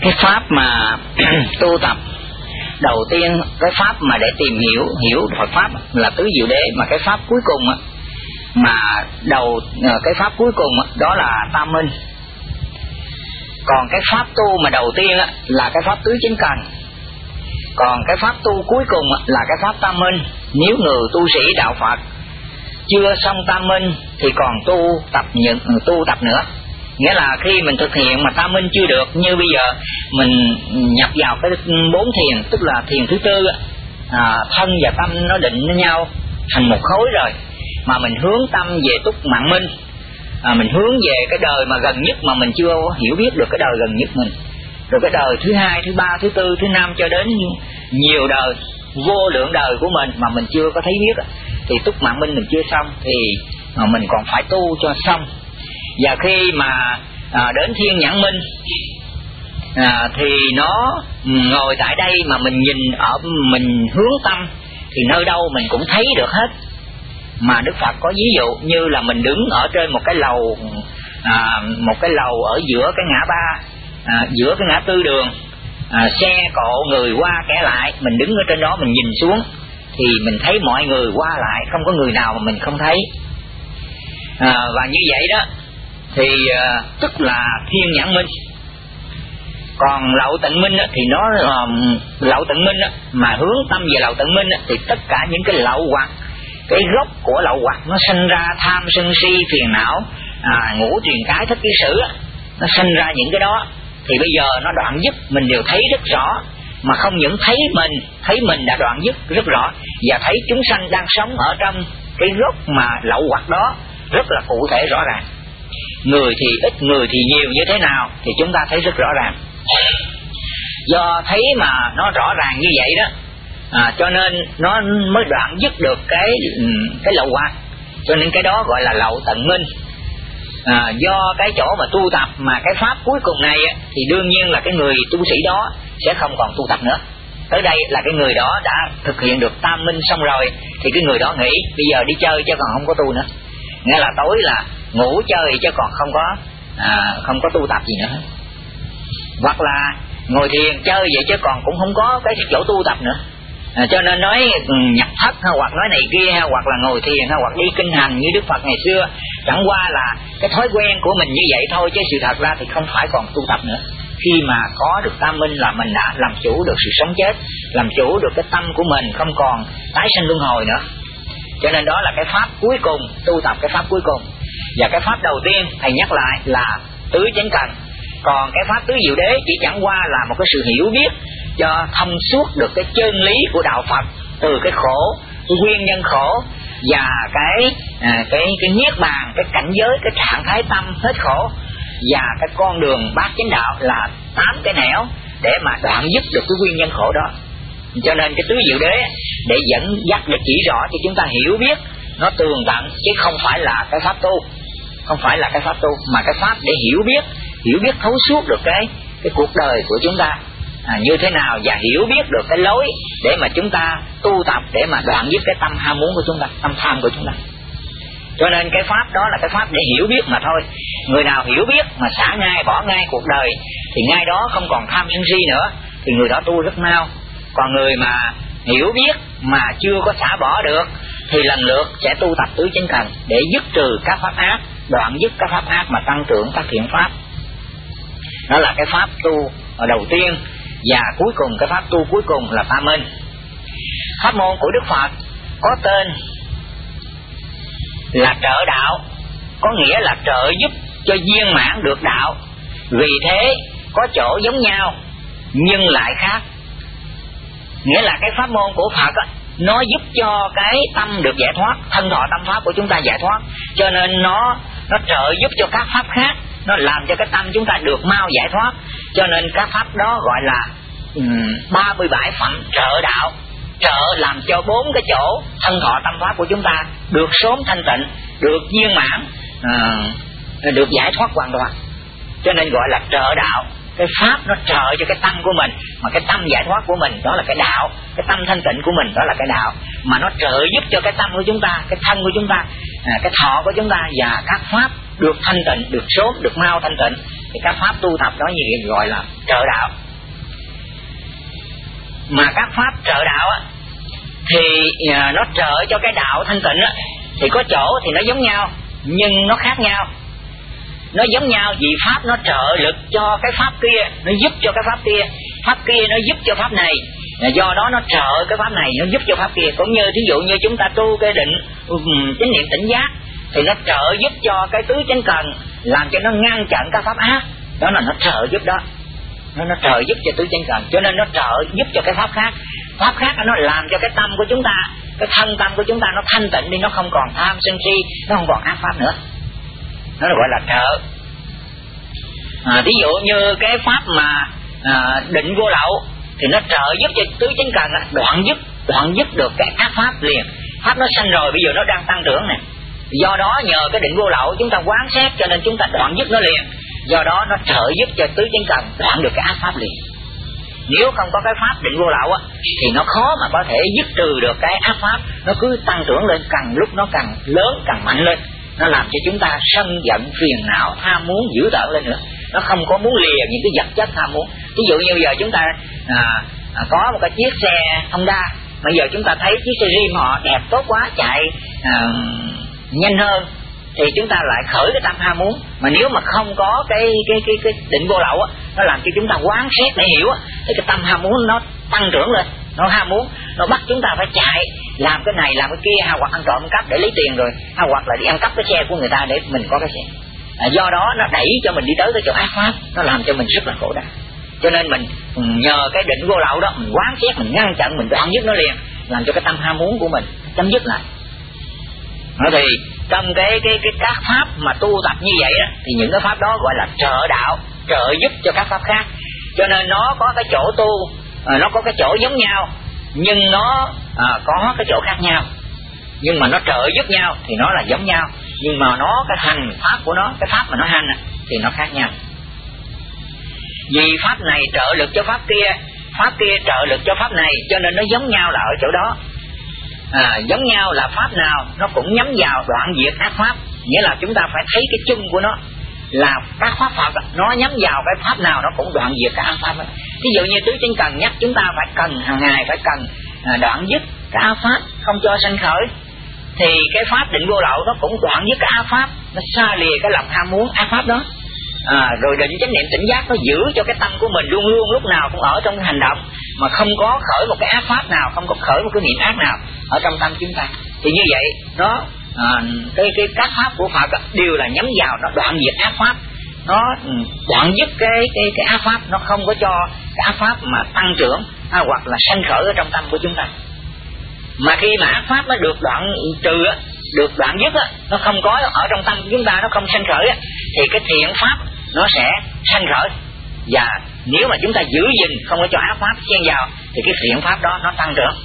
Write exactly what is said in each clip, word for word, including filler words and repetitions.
Cái pháp mà tu tập đầu tiên, cái pháp mà để tìm hiểu hiểu Phật pháp là tứ diệu đế, mà cái pháp cuối cùng mà đầu cái pháp cuối cùng đó là tam minh. Còn cái pháp tu mà đầu tiên là cái pháp tứ chính cần. Còn cái pháp tu cuối cùng là cái pháp tam minh. Nếu người tu sĩ đạo Phật chưa xong tam minh thì còn tu tập những tu tập nữa. Nghĩa là khi mình thực hiện mà tam minh chưa được, như bây giờ mình nhập vào cái bốn thiền, tức là thiền thứ tư, à, thân và tâm nó định với nhau thành một khối rồi, mà mình hướng tâm về túc mạng minh, à, mình hướng về cái đời mà gần nhất mà mình chưa hiểu biết được cái đời gần nhất mình, rồi cái đời thứ hai, thứ ba, thứ tư, thứ năm cho đến nhiều đời, vô lượng đời của mình mà mình chưa có thấy biết, thì túc mạng minh mình chưa xong thì à, mình còn phải tu cho xong. Và khi mà à, đến thiên nhãn minh à, thì nó ngồi tại đây mà mình nhìn ở mình hướng tâm thì nơi đâu mình cũng thấy được hết. Mà Đức Phật có ví dụ như là mình đứng ở trên một cái lầu, à, một cái lầu ở giữa cái ngã ba, à, giữa cái ngã tư đường, à, xe cộ người qua kẻ lại, mình đứng ở trên đó mình nhìn xuống thì mình thấy mọi người qua lại, không có người nào mà mình không thấy. À, và như vậy đó thì à, tức là thiên nhãn minh. Còn lậu tận minh á, thì nó là lậu tận minh á, mà hướng tâm về lậu tận minh á, thì tất cả những cái lậu hoặc, cái gốc của lậu hoặc nó sinh ra tham sân si phiền não, à, ngũ truyền cái thất ký sử á, nó sinh ra những cái đó thì bây giờ nó đoạn dứt mình đều thấy rất rõ. Mà không những thấy mình, thấy mình đã đoạn dứt rất rõ, và thấy chúng sanh đang sống ở trong cái gốc mà lậu hoặc đó rất là cụ thể rõ ràng. Người thì ít, người thì nhiều như thế nào thì chúng ta thấy rất rõ ràng. Do thấy mà nó rõ ràng như vậy đó, à, cho nên nó mới đoạn dứt được cái cái lậu hoặc. Cho nên cái đó gọi là lậu tận minh. À, do cái chỗ mà tu tập mà cái pháp cuối cùng này thì đương nhiên là cái người tu sĩ đó sẽ không còn tu tập nữa. Tới đây là cái người đó đã thực hiện được tam minh xong rồi thì cái người đó nghĩ bây giờ đi chơi chứ còn không có tu nữa. Nghĩa là tối là ngủ chơi chứ còn không có à, không có tu tập gì nữa. Hoặc là ngồi thiền chơi vậy chứ còn cũng không có cái chỗ tu tập nữa. À, cho nên nói nhập thất hay hoặc nói này kia hay hoặc là ngồi thiền hay hoặc đi kinh hành như Đức Phật ngày xưa, chẳng qua là cái thói quen của mình như vậy thôi, chứ sự thật ra thì không phải còn tu tập nữa. Khi mà có được tam minh là mình đã làm chủ được sự sống chết, làm chủ được cái tâm của mình, không còn tái sinh luân hồi nữa. Cho nên đó là cái pháp cuối cùng, tu tập cái pháp cuối cùng. Và cái pháp đầu tiên thầy nhắc lại là tứ chánh cần. Còn cái pháp tứ diệu đế chỉ chẳng qua là một cái sự hiểu biết cho thông suốt được cái chân lý của đạo Phật, từ cái khổ, cái nguyên nhân khổ và cái à, cái cái niết bàn, cái cảnh giới, cái trạng thái tâm hết khổ, và cái con đường bát chánh đạo là tám cái nẻo để mà đoạn dứt được cái nguyên nhân khổ đó. Cho nên cái tứ diệu đế để dẫn dắt, để chỉ rõ cho chúng ta hiểu biết nó tường tận, chứ không phải là cái pháp tu, không phải là cái pháp tu mà cái pháp để hiểu biết, hiểu biết thấu suốt được cái cái cuộc đời của chúng ta à, như thế nào, và hiểu biết được cái lối để mà chúng ta tu tập để mà đoạn dứt cái tâm ham muốn của chúng ta, tâm tham của chúng ta. Cho nên cái pháp đó là cái pháp để hiểu biết mà thôi. Người nào hiểu biết mà xả ngay, bỏ ngay cuộc đời thì ngay đó không còn tham sân si nữa, thì người đó tu rất mau. Còn người mà hiểu biết mà chưa có xả bỏ được thì lần lượt sẽ tu tập tứ chánh cần để dứt trừ các pháp ác, đoạn dứt các pháp ác mà tăng trưởng các thiện pháp. Đó là cái pháp tu ở đầu tiên. Và cuối cùng, cái pháp tu cuối cùng là tam minh. Pháp môn của Đức Phật có tên là trợ đạo, có nghĩa là trợ giúp cho viên mãn được đạo. Vì thế có chỗ giống nhau nhưng lại khác. Nghĩa là cái pháp môn của Phật á, nó giúp cho cái tâm được giải thoát, thân thọ tâm pháp của chúng ta giải thoát. Cho nên nó nó trợ giúp cho các pháp khác, nó làm cho cái tâm chúng ta được mau giải thoát. Cho nên các pháp đó gọi là um, ba mươi bảy phẩm trợ đạo. Trợ làm cho bốn cái chỗ thân thọ tâm pháp của chúng ta được sớm thanh tịnh, được viên mãn, uh, được giải thoát hoàn toàn. Cho nên gọi là trợ đạo. Cái pháp nó trợ cho cái tâm của mình, mà cái tâm giải thoát của mình đó là cái đạo. Cái tâm thanh tịnh của mình đó là cái đạo. Mà nó trợ giúp cho cái tâm của chúng ta, cái thân của chúng ta, à, cái thọ của chúng ta và các pháp được thanh tịnh, được sớm, được mau thanh tịnh. thì các pháp tu tập đó như vậy gọi là trợ đạo. Mà các pháp trợ đạo á, thì nó trợ cho cái đạo thanh tịnh á, thì có chỗ thì nó giống nhau nhưng nó khác nhau. Nó giống nhau vì pháp nó trợ lực cho cái pháp kia, nó giúp cho cái pháp kia, pháp kia nó giúp cho pháp này, do đó nó trợ cái pháp này, nó giúp cho pháp kia. Cũng như thí dụ như chúng ta tu cái định um, chánh niệm tỉnh giác thì nó trợ giúp cho cái tứ chánh cần, làm cho nó ngăn chặn các pháp ác, đó là nó trợ giúp đó. Nó, nó trợ giúp cho tứ chánh cần, cho nên nó trợ giúp cho cái pháp khác. Pháp khác nó làm cho cái tâm của chúng ta, cái thân tâm của chúng ta nó thanh tịnh đi, nó không còn tham sân si, nó không còn ác pháp nữa. Nó gọi là trợ. À, ví dụ như cái pháp mà à, định vô lậu thì nó trợ giúp cho tứ chánh cần đoạn dứt, đoạn dứt được cái ác pháp liền. Pháp nó sanh rồi, bây giờ nó đang tăng trưởng này. Do đó nhờ cái định vô lậu chúng ta quán xét cho nên chúng ta đoạn dứt nó liền. Do đó nó trợ giúp cho tứ chánh cần đoạn được cái ác pháp liền. Nếu không có cái pháp định vô lậu á, thì nó khó mà có thể dứt trừ được cái ác pháp. Nó cứ tăng trưởng lên, càng lúc nó càng lớn, càng mạnh lên. Nó làm cho chúng ta sân giận, phiền não, tham muốn dữ tợn lên nữa. Nó không có muốn lìa những cái vật chất tham muốn. Ví dụ như giờ chúng ta à, à, có một cái chiếc xe Honda, bây giờ chúng ta thấy chiếc xe Rim họ đẹp tốt quá, chạy à, nhanh hơn, thì chúng ta lại khởi cái tâm ham muốn. Mà nếu mà không có cái cái cái cái định vô lậu á, nó làm cho chúng ta quán xét để hiểu á, thì cái tâm ham muốn nó tăng trưởng lên, nó ham muốn, nó bắt chúng ta phải chạy làm cái này làm cái kia, hoặc ăn trộm cắp để lấy tiền rồi, hoặc là đi ăn cắp cái xe của người ta để mình có cái xe. À, do đó nó đẩy cho mình đi tới cái chỗ ác pháp, nó làm cho mình rất là khổ đau. Cho nên mình nhờ cái định vô lậu đó, mình quán xét, mình ngăn chặn, mình đoạn dứt nó liền, làm cho cái tâm ham muốn của mình chấm dứt lại. Đó thì trong cái cái cái các pháp mà tu tập như vậy đó, thì những cái pháp đó gọi là trợ đạo, trợ giúp cho các pháp khác. Cho nên nó có cái chỗ tu, à, nó có cái chỗ giống nhau, nhưng nó à, có cái chỗ khác nhau. Nhưng mà nó trợ giúp nhau thì nó là giống nhau, nhưng mà nó cái hành pháp của nó, cái pháp mà nó hành thì nó khác nhau. Vì pháp này trợ lực cho pháp kia, pháp kia trợ lực cho pháp này, cho nên nó giống nhau là ở chỗ đó. À, giống nhau là pháp nào nó cũng nhắm vào đoạn diệt ác pháp, nghĩa là chúng ta phải thấy cái chung của nó là các pháp Phật nó nhắm vào cái pháp nào nó cũng đoạn diệt các ác pháp. Ví dụ như tứ chánh cần nhắc chúng ta phải cần hàng ngày phải cần à, đoạn dứt các ác pháp không cho sanh khởi, thì cái pháp định vô lậu nó cũng đoạn dứt cái ác pháp, nó xa lìa cái lòng ham muốn ác pháp đó. À, rồi định chánh niệm tỉnh giác nó giữ cho cái tâm của mình luôn luôn lúc nào cũng ở trong cái hành động, mà không có khởi một cái ác pháp nào, không có khởi một cái niệm ác nào ở trong tâm chúng ta. Thì như vậy nó à, cái cái các pháp của Phật đều là nhắm vào nó đoạn diệt ác pháp, nó đoạn dứt cái cái cái ác pháp, nó không có cho cái ác pháp mà tăng trưởng à, hoặc là sanh khởi ở trong tâm của chúng ta. Mà khi mà ác pháp nó được đoạn trừ á, được đoạn dứt á, nó không có ở trong tâm của chúng ta, nó không sanh khởi á, thì cái thiện pháp nó sẽ sanh khởi. Và nếu mà chúng ta giữ gìn không có cho ác pháp xen vào thì cái thiện pháp đó nó tăng trưởng.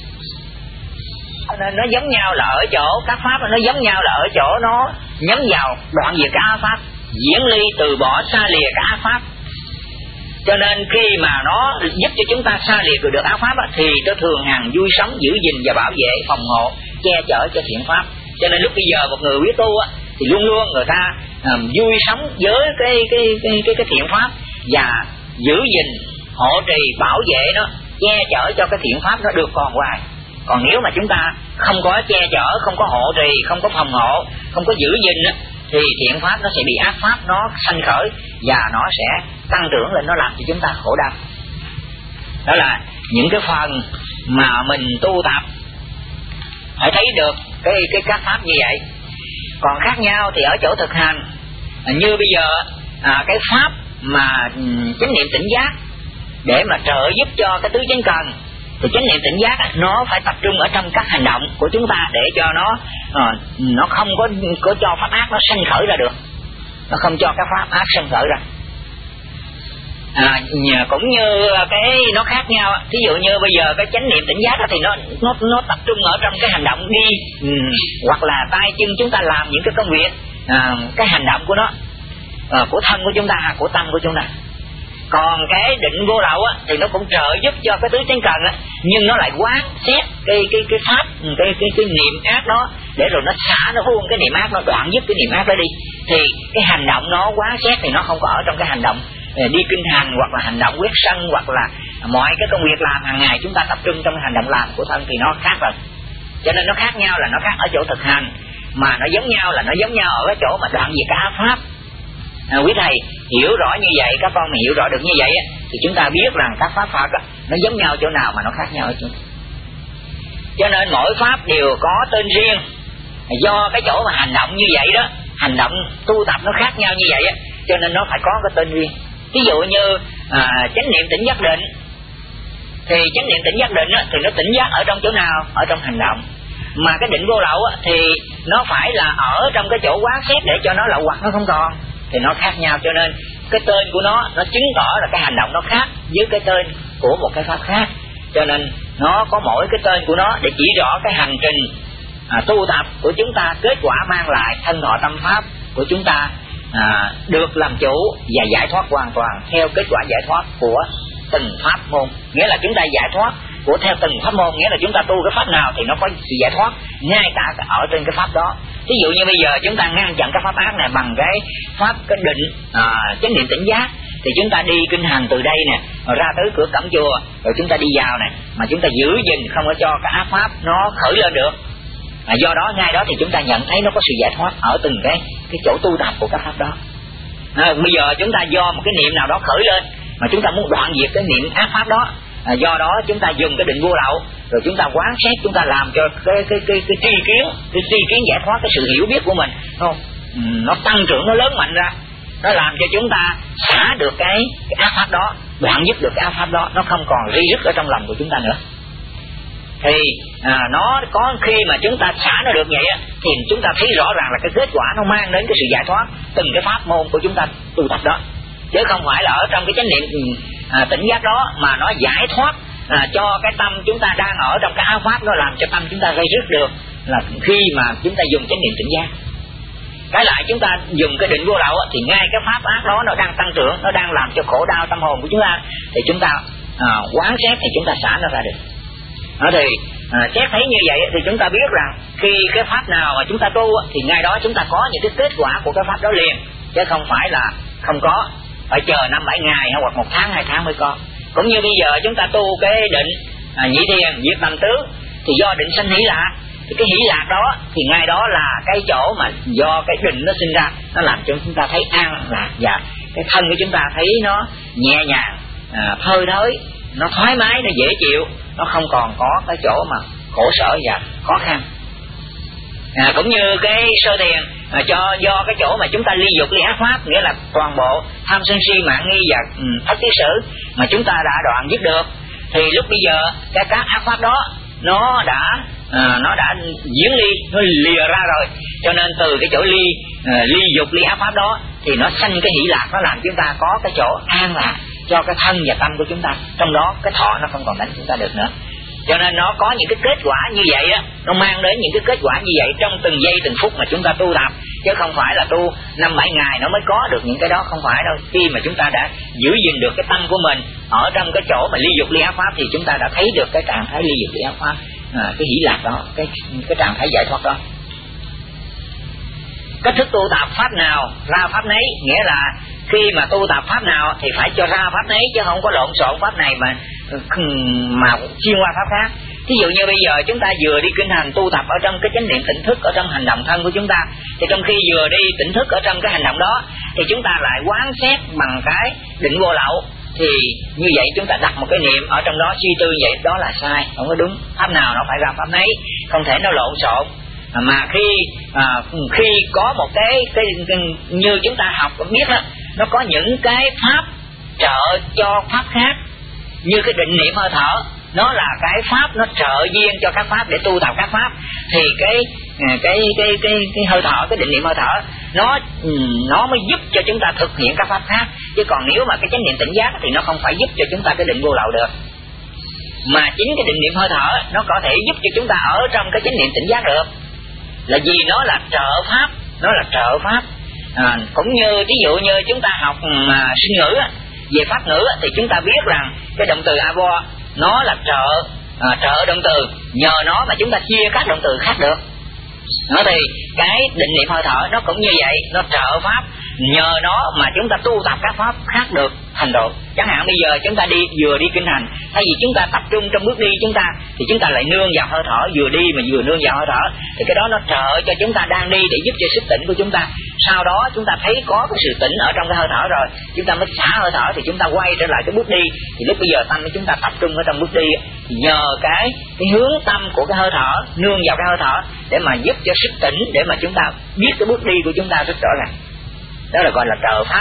Nên nó giống nhau là ở chỗ các pháp nó giống nhau là ở chỗ nó nhắm vào đoạn diệt cái ác pháp, diễn ly từ bỏ xa lìa cái ác pháp. Cho nên khi mà nó giúp cho chúng ta xa lìa được ác pháp á, thì nó thường hằng vui sống giữ gìn và bảo vệ phòng hộ che chở cho thiện pháp. Cho nên lúc bây giờ một người quý tu á, thì luôn luôn người ta um, vui sống với cái cái cái cái, cái thiện pháp và giữ gìn hộ trì bảo vệ nó, che chở cho cái thiện pháp nó được còn hoài. Còn nếu mà chúng ta không có che chở, không có hộ trì, không có phòng hộ, không có giữ gìn á, thì thiện pháp nó sẽ bị ác pháp nó sanh khởi và nó sẽ tăng trưởng lên, nó làm cho chúng ta khổ đau. Đó là những cái phần mà mình tu tập phải thấy được cái cái các pháp như vậy. Còn khác nhau thì ở chỗ thực hành. Như bây giờ à, cái pháp mà chánh niệm tỉnh giác để mà trợ giúp cho cái tứ chánh cần, thì chánh niệm tỉnh giác nó phải tập trung ở trong các hành động của chúng ta để cho nó à, nó không có có cho pháp ác nó sanh khởi ra được, nó không cho các pháp ác sanh khởi ra. À, cũng như cái nó khác nhau. Ví dụ như bây giờ cái chánh niệm tỉnh giác đó thì nó nó nó tập trung ở trong cái hành động đi, ừ, hoặc là tay chân chúng ta làm những cái công việc, à, cái hành động của nó, à, của thân của chúng ta, của tâm của chúng ta. Còn cái định vô lậu á thì nó cũng trợ giúp cho cái tứ chánh cần á, nhưng nó lại quán xét cái cái cái pháp, cái cái cái niệm ác đó để rồi nó xả, nó buông cái niệm ác, nó đoạn dứt cái niệm ác đó đi, thì cái hành động nó quán xét thì nó không có ở trong cái hành động đi kinh hành, hoặc là hành động quét sân, hoặc là mọi cái công việc làm hàng ngày chúng ta tập trung trong cái hành động làm của thân thì nó khác rồi. Cho nên nó khác nhau là nó khác ở chỗ thực hành, mà nó giống nhau là nó giống nhau ở cái chỗ mà đoạn diệt các pháp. À, quý thầy hiểu rõ như vậy, các con mình hiểu rõ được như vậy thì chúng ta biết rằng các pháp Phật nó giống nhau chỗ nào mà nó khác nhau ở chỗ. Cho nên mỗi pháp đều có tên riêng, do cái chỗ mà hành động như vậy đó, hành động tu tập nó khác nhau như vậy á, cho nên nó phải có cái tên riêng. Ví dụ như à, chánh niệm tỉnh giác định, thì chánh niệm tỉnh giác định á, thì nó tỉnh giác ở trong chỗ nào? Ở trong hành động. Mà cái định vô lậu á, thì nó phải là ở trong cái chỗ quán xét để cho nó lậu hoặc nó không còn, thì nó khác nhau. Cho nên cái tên của nó nó chứng tỏ là cái hành động nó khác với cái tên của một cái pháp khác. Cho nên nó có mỗi cái tên của nó để chỉ rõ cái hành trình à, tu tập của chúng ta, kết quả mang lại thân thọ tâm pháp của chúng ta à, được làm chủ và giải thoát hoàn toàn theo kết quả giải thoát của từng pháp môn. Nghĩa là chúng ta giải thoát của theo từng pháp môn, nghĩa là chúng ta tu cái pháp nào thì nó có sự giải thoát ngay cả ở trên cái pháp đó. Ví dụ như bây giờ chúng ta ngăn chặn cái pháp ác này bằng cái pháp cái định à, chánh niệm tỉnh giác, thì chúng ta đi kinh hành từ đây nè, rồi ra tới cửa cổng chùa, rồi chúng ta đi vào nè, mà chúng ta giữ gìn không có cho cái ác pháp nó khởi lên được. À, do đó ngay đó thì chúng ta nhận thấy nó có sự giải thoát ở từng cái cái chỗ tu tập của các pháp đó. À, bây giờ chúng ta do một cái niệm nào đó khởi lên mà chúng ta muốn đoạn diệt cái niệm ác pháp đó, à, do đó chúng ta dùng cái định vô lậu, rồi chúng ta quán xét, chúng ta làm cho cái cái cái cái tri kiến, cái tri kiến giải thoát, cái sự hiểu biết của mình, không? Ừ, nó tăng trưởng, nó lớn mạnh ra, nó làm cho chúng ta xả được cái, cái ác pháp đó, đoạn dứt được cái ác pháp đó, nó không còn ri rứt ở trong lòng của chúng ta nữa. Thì à, nó có khi mà chúng ta xả nó được vậy á, thì chúng ta thấy rõ ràng là cái kết quả nó mang đến cái sự giải thoát từng cái pháp môn của chúng ta tu tập đó, chứ không phải là ở trong cái chánh niệm à, tỉnh giác đó mà nó giải thoát à, cho cái tâm chúng ta đang ở trong cái áo pháp, nó làm cho tâm chúng ta gây rứt được, là khi mà chúng ta dùng chánh niệm tỉnh giác. Cái lại chúng ta dùng cái định vô lậu thì ngay cái pháp ác đó nó đang tăng trưởng, nó đang làm cho khổ đau tâm hồn của chúng ta, thì chúng ta à, quán xét thì chúng ta xả nó ra được. Đó thì à, xét thấy như vậy thì chúng ta biết rằng khi cái pháp nào mà chúng ta tu thì ngay đó chúng ta có những cái kết quả của cái pháp đó liền, chứ không phải là không có, phải chờ năm bảy ngày hoặc một tháng hai tháng mới có. Cũng như bây giờ chúng ta tu cái định à, nhị thiền diệt tầm tướng, thì do định sanh hỷ lạc, thì cái hỷ lạc đó thì ngay đó là cái chỗ mà do cái định nó sinh ra, nó làm cho chúng ta thấy an lạc, và cái thân của chúng ta thấy nó nhẹ nhàng, à, thơi thới, nó thoải mái, nó dễ chịu, nó không còn có cái chỗ mà khổ sở và khó khăn. À, cũng như cái sơ thiền à, cho do cái chỗ mà chúng ta ly dục ly ác pháp, nghĩa là toàn bộ tham sân si mạng nghi và um, thất tiết sử mà chúng ta đã đoạn dứt được, thì lúc bây giờ cái các ác pháp đó nó đã à, nó đã diễn ly, nó lìa ra rồi, cho nên từ cái chỗ ly à, ly dục ly ác pháp đó thì nó sanh cái hỷ lạc, nó làm chúng ta có cái chỗ an lạc cho cái thân và tâm của chúng ta, trong đó cái thọ nó không còn đánh chúng ta được nữa. Cho nên nó có những cái kết quả như vậy á, nó mang đến những cái kết quả như vậy trong từng giây từng phút mà chúng ta tu tập, chứ không phải là tu năm bảy ngày nó mới có được những cái đó, không phải đâu. Khi mà chúng ta đã giữ gìn được cái tâm của mình ở trong cái chỗ mà ly dục ly ác pháp thì chúng ta đã thấy được cái trạng thái ly dục ly ác pháp, à, cái hỷ lạc đó, cái cái trạng thái giải thoát đó. Cách thức tu tập pháp nào ra pháp nấy, nghĩa là khi mà tu tập pháp nào thì phải cho ra pháp nấy, chứ không có lộn xộn pháp này mà mà xuyên qua pháp khác. Ví dụ như bây giờ chúng ta vừa đi kinh hành tu tập ở trong cái chánh niệm tỉnh thức ở trong hành động thân của chúng ta, thì trong khi vừa đi tỉnh thức ở trong cái hành động đó thì chúng ta lại quán xét bằng cái định vô lậu, thì như vậy chúng ta đặt một cái niệm ở trong đó suy tư vậy, đó là sai, không có đúng. Pháp nào nó phải ra pháp nấy, không thể nó lộn xộn. Mà khi à, khi có một cái, cái, cái như chúng ta học cũng biết đó, nó có những cái pháp trợ cho pháp khác, như cái định niệm hơi thở, nó là cái pháp nó trợ duyên cho các pháp để tu tập các pháp, thì cái cái cái cái cái, cái hơi thở, cái định niệm hơi thở nó nó mới giúp cho chúng ta thực hiện các pháp khác. Chứ còn nếu mà cái chánh niệm tỉnh giác thì nó không phải giúp cho chúng ta cái định vô lậu được, mà chính cái định niệm hơi thở nó có thể giúp cho chúng ta ở trong cái chánh niệm tỉnh giác được, là vì nó là trợ pháp, nó là trợ pháp. À, cũng như ví dụ như chúng ta học mà sinh ngữ á, về pháp ngữ á, thì chúng ta biết rằng cái động từ abo nó là trợ à, trợ động từ, nhờ nó mà chúng ta chia các động từ khác được. Nó thì cái định niệm hơi thở nó cũng như vậy, nó trợ pháp, nhờ nó mà chúng ta tu tập các pháp khác được thành tựu. Chẳng hạn bây giờ chúng ta đi vừa đi kinh hành, thay vì chúng ta tập trung trong bước đi chúng ta thì chúng ta lại nương vào hơi thở, vừa đi mà vừa nương vào hơi thở, thì cái đó nó trợ cho chúng ta đang đi để giúp cho sức tỉnh của chúng ta. Sau đó chúng ta thấy có cái sự tỉnh ở trong cái hơi thở rồi, chúng ta mới xả hơi thở thì chúng ta quay trở lại cái bước đi. Thì lúc bây giờ tâm của chúng ta tập trung ở trong bước đi, thì nhờ cái cái hướng tâm của cái hơi thở, nương vào cái hơi thở để mà giúp cho sức tỉnh, để mà chúng ta biết cái bước đi của chúng ta rất rõ ràng. Đó là gọi là trợ pháp.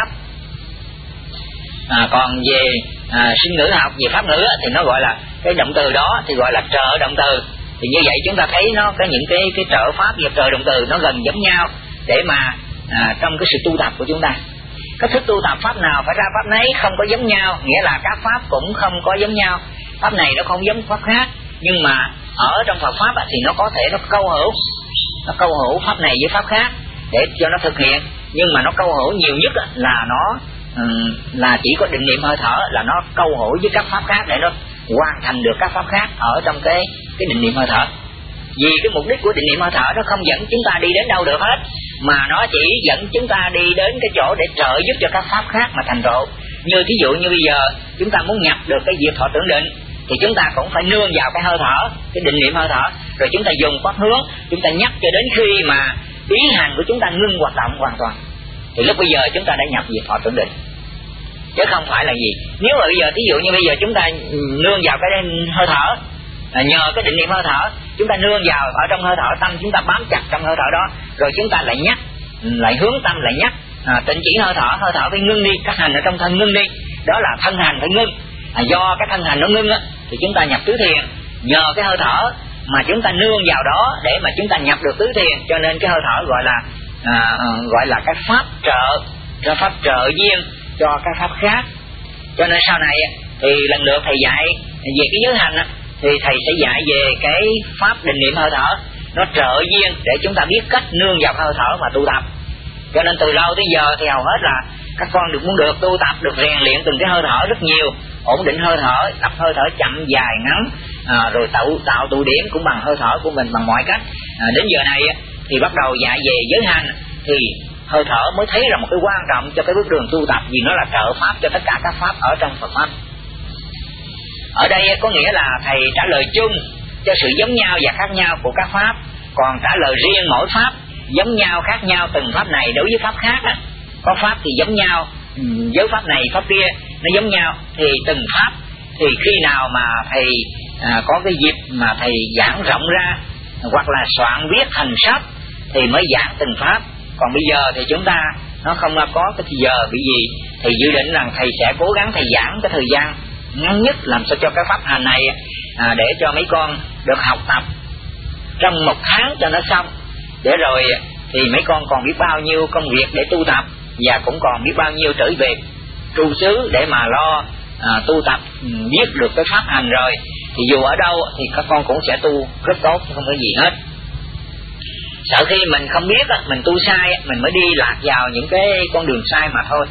À, còn về à, sinh ngữ học, về pháp ngữ thì nó gọi là cái động từ đó thì gọi là trợ động từ. Thì như vậy chúng ta thấy nó có những cái cái trợ pháp và trợ động từ nó gần giống nhau để mà à, trong cái sự tu tập của chúng ta. Cách thức tu tập pháp nào phải ra pháp nấy, không có giống nhau, nghĩa là các pháp cũng không có giống nhau. Pháp này nó không giống pháp khác, nhưng mà ở trong Phật pháp thì nó có thể nó câu hữu, nó câu hữu pháp này với pháp khác để cho nó thực hiện. Nhưng mà nó câu hữu nhiều nhất là nó um, là chỉ có định niệm hơi thở là nó câu hữu với các pháp khác để nó hoàn thành được các pháp khác ở trong cái cái định niệm hơi thở. Vì cái mục đích của định niệm hơi thở nó không dẫn chúng ta đi đến đâu được hết, mà nó chỉ dẫn chúng ta đi đến cái chỗ để trợ giúp cho các pháp khác mà thành tựu. Như thí dụ như bây giờ chúng ta muốn nhập được cái diệt thọ tưởng định thì chúng ta cũng phải nương vào cái hơi thở, cái định niệm hơi thở, rồi chúng ta dùng pháp hướng, chúng ta nhắc cho đến khi mà ý hành của chúng ta ngưng hoạt động hoàn toàn, thì lúc bây giờ chúng ta đã nhập diệt thọ tưởng định, chứ không phải là gì. Nếu mà bây giờ thí dụ như bây giờ chúng ta nương vào cái hơi thở, à, nhờ cái định niệm hơi thở, chúng ta nương vào ở trong hơi thở, tâm chúng ta bám chặt trong hơi thở đó, rồi chúng ta lại nhắc, lại hướng tâm lại nhắc, à, tịnh chỉ hơi thở, hơi thở phải ngưng đi, các hành ở trong thân ngưng đi, đó là thân hành phải ngưng. À, do cái thân hành nó ngưng á, thì chúng ta nhập tứ thiền, nhờ cái hơi thở mà chúng ta nương vào đó để mà chúng ta nhập được tứ thiền, cho nên cái hơi thở gọi là à, gọi là cái pháp trợ, cái pháp trợ duyên cho cái pháp khác. Cho nên sau này thì lần lượt thầy dạy về cái giới hành á, thì thầy sẽ dạy về cái pháp định niệm hơi thở, nó trợ duyên để chúng ta biết cách nương vào hơi thở mà tu tập. Cho nên từ lâu tới giờ thì hầu hết là các con được muốn được tu tập, được rèn luyện từng cái hơi thở rất nhiều, ổn định hơi thở, tập hơi thở chậm dài ngắn, à, rồi tạo tạo tụ điểm cũng bằng hơi thở của mình bằng mọi cách. À, đến giờ này thì bắt đầu dạy về giới hành, thì hơi thở mới thấy là một cái quan trọng cho cái bước đường tu tập, vì nó là trợ pháp cho tất cả các pháp ở trong Phật pháp. Ở đây có nghĩa là thầy trả lời chung cho sự giống nhau và khác nhau của các pháp, còn trả lời riêng mỗi pháp giống nhau khác nhau từng pháp này đối với pháp khác á. Có pháp thì giống nhau với pháp này pháp kia nó giống nhau, thì từng pháp thì khi nào mà thầy à, có cái dịp mà thầy giảng rộng ra hoặc là soạn viết thành sách thì mới giảng từng pháp. Còn bây giờ thì chúng ta nó không có cái giờ, vì gì thì dự định rằng thầy sẽ cố gắng thầy giảng cái thời gian ngắn nhất làm sao cho cái pháp hành này à, để cho mấy con được học tập trong một tháng cho nó xong, để rồi thì mấy con còn biết bao nhiêu công việc để tu tập, và cũng còn biết bao nhiêu trở về trụ xứ để mà lo à, tu tập, biết được cái pháp hành rồi thì dù ở đâu thì các con cũng sẽ tu rất tốt, không có gì hết. Sợ khi mình không biết mình tu sai, mình mới đi lạc vào những cái con đường sai mà thôi.